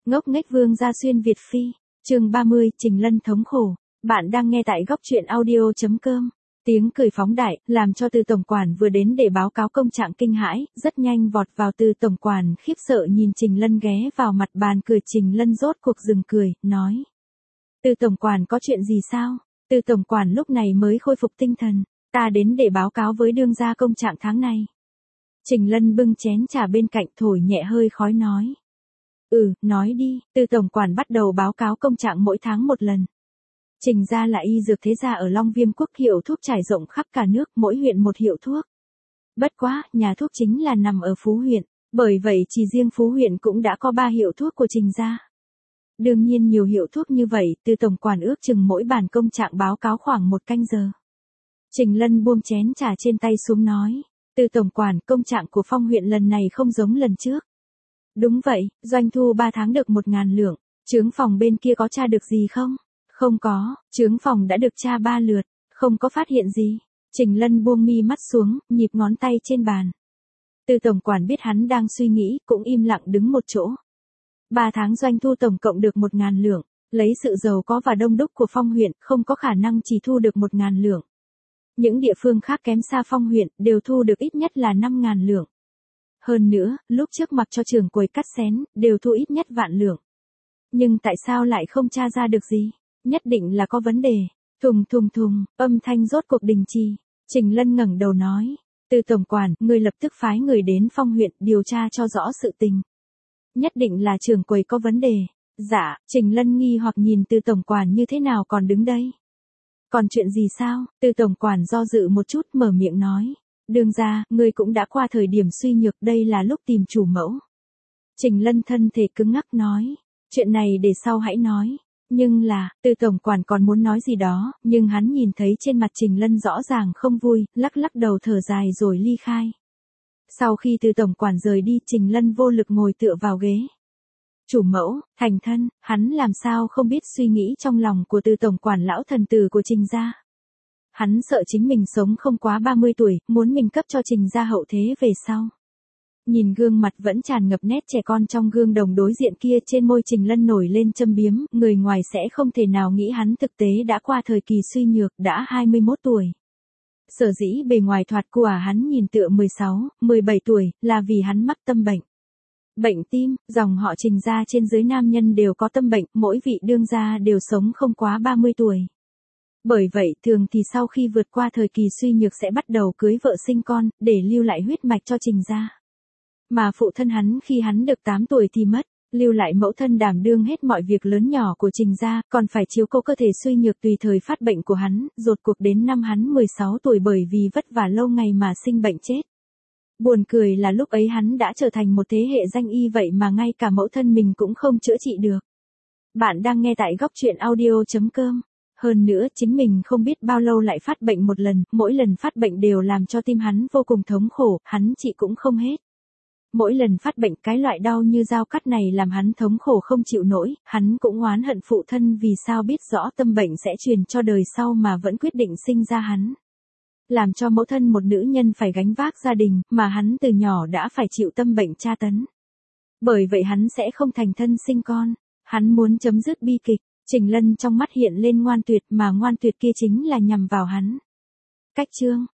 Ngốc nghếch Vương gia xuyên Việt Phi, chương 30, Trình Lân thống khổ. Bạn đang nghe tại góc truyện audio.com. Tiếng cười phóng đại, làm cho Từ tổng quản vừa đến để báo cáo công trạng kinh hãi, rất nhanh vọt vào. Từ tổng quản khiếp sợ nhìn Trình Lân ghé vào mặt bàn cười. Trình Lân rốt cuộc dừng cười, nói: Từ tổng quản có chuyện gì sao? Từ tổng quản lúc này mới khôi phục tinh thần. Ta đến để báo cáo với đương gia công trạng tháng này. Trình Lân bưng chén trà bên cạnh thổi nhẹ hơi khói nói: Nói đi. Từ tổng quản bắt đầu báo cáo công trạng mỗi tháng một lần. Trình gia là y dược thế gia ở Long Viêm quốc, hiệu thuốc trải rộng khắp cả nước, mỗi huyện một hiệu thuốc. Bất quá, nhà thuốc chính là nằm ở Phú huyện, bởi vậy chỉ riêng Phú huyện cũng đã có 3 hiệu thuốc của Trình gia. Đương nhiên nhiều hiệu thuốc như vậy, Từ tổng quản ước chừng mỗi bản công trạng báo cáo khoảng 1 canh giờ. Trình Lân buông chén trà trên tay xuống nói: Từ tổng quản, công trạng của Phong huyện lần này không giống lần trước. Đúng vậy, doanh thu 3 tháng được 1.000 lượng, chướng phòng bên kia có tra được gì không? Không có, chướng phòng đã được tra 3 lượt, không có phát hiện gì. Trình Lân buông mi mắt xuống, nhịp ngón tay trên bàn. Từ tổng quản biết hắn đang suy nghĩ, cũng im lặng đứng một chỗ. 3 tháng doanh thu tổng cộng được 1.000 lượng, lấy sự giàu có và đông đúc của Phong huyện, không có khả năng chỉ thu được 1.000 lượng. Những địa phương khác kém xa Phong huyện, đều thu được ít nhất là 5.000 lượng. Hơn nữa, lúc trước mặc cho trưởng quầy cắt xén, đều thu ít nhất vạn lượng. Nhưng tại sao lại không tra ra được gì? Nhất định là có vấn đề. Thùng thùng thùng, âm thanh rốt cuộc đình trì. Trình Lân ngẩng đầu nói: Từ tổng quản, người lập tức phái người đến Phong huyện điều tra cho rõ sự tình. Nhất định là trưởng quầy có vấn đề. Dạ. Trình Lân nghi hoặc nhìn Từ tổng quản như thế nào còn đứng đây. Còn chuyện gì sao? Từ tổng quản do dự một chút mở miệng nói: Đương gia, ngươi cũng đã qua thời điểm suy nhược, đây là lúc tìm chủ mẫu. Trình Lân thân thể cứng ngắc nói: Chuyện này để sau hãy nói. Nhưng là, Từ tổng quản còn muốn nói gì đó, nhưng hắn nhìn thấy trên mặt Trình Lân rõ ràng không vui, lắc lắc đầu thở dài rồi ly khai. Sau khi Từ tổng quản rời đi, Trình Lân vô lực ngồi tựa vào ghế. Chủ mẫu, thành thân, hắn làm sao không biết suy nghĩ trong lòng của Từ tổng quản lão thần tử của Trình gia. Hắn sợ chính mình sống không quá 30 tuổi, muốn mình cấp cho Trình gia hậu thế về sau. Nhìn gương mặt vẫn tràn ngập nét trẻ con trong gương đồng đối diện kia, trên môi Trình Lân nổi lên châm biếm, người ngoài sẽ không thể nào nghĩ hắn thực tế đã qua thời kỳ suy nhược, đã 21 tuổi. Sở dĩ bề ngoài thoạt của hắn nhìn tựa 16, 17 tuổi, là vì hắn mắc tâm bệnh. Bệnh tim, dòng họ Trình gia trên dưới nam nhân đều có tâm bệnh, mỗi vị đương gia đều sống không quá 30 tuổi. Bởi vậy, thường thì sau khi vượt qua thời kỳ suy nhược sẽ bắt đầu cưới vợ sinh con, để lưu lại huyết mạch cho Trình gia. Mà phụ thân hắn khi hắn được 8 tuổi thì mất, lưu lại mẫu thân đảm đương hết mọi việc lớn nhỏ của Trình gia, còn phải chiếu cố cơ thể suy nhược tùy thời phát bệnh của hắn, rốt cuộc đến năm hắn 16 tuổi bởi vì vất vả lâu ngày mà sinh bệnh chết. Buồn cười là lúc ấy hắn đã trở thành một thế hệ danh y vậy mà ngay cả mẫu thân mình cũng không chữa trị được. Bạn đang nghe tại góc truyện audio.com. Hơn nữa, chính mình không biết bao lâu lại phát bệnh một lần, mỗi lần phát bệnh đều làm cho tim hắn vô cùng thống khổ, hắn trị cũng không hết. Mỗi lần phát bệnh cái loại đau như dao cắt này làm hắn thống khổ không chịu nổi, hắn cũng oán hận phụ thân vì sao biết rõ tâm bệnh sẽ truyền cho đời sau mà vẫn quyết định sinh ra hắn. Làm cho mẫu thân một nữ nhân phải gánh vác gia đình, mà hắn từ nhỏ đã phải chịu tâm bệnh tra tấn. Bởi vậy hắn sẽ không thành thân sinh con, hắn muốn chấm dứt bi kịch. Trình Lân trong mắt hiện lên ngoan tuyệt, mà ngoan tuyệt kia chính là nhằm vào hắn. Cách chương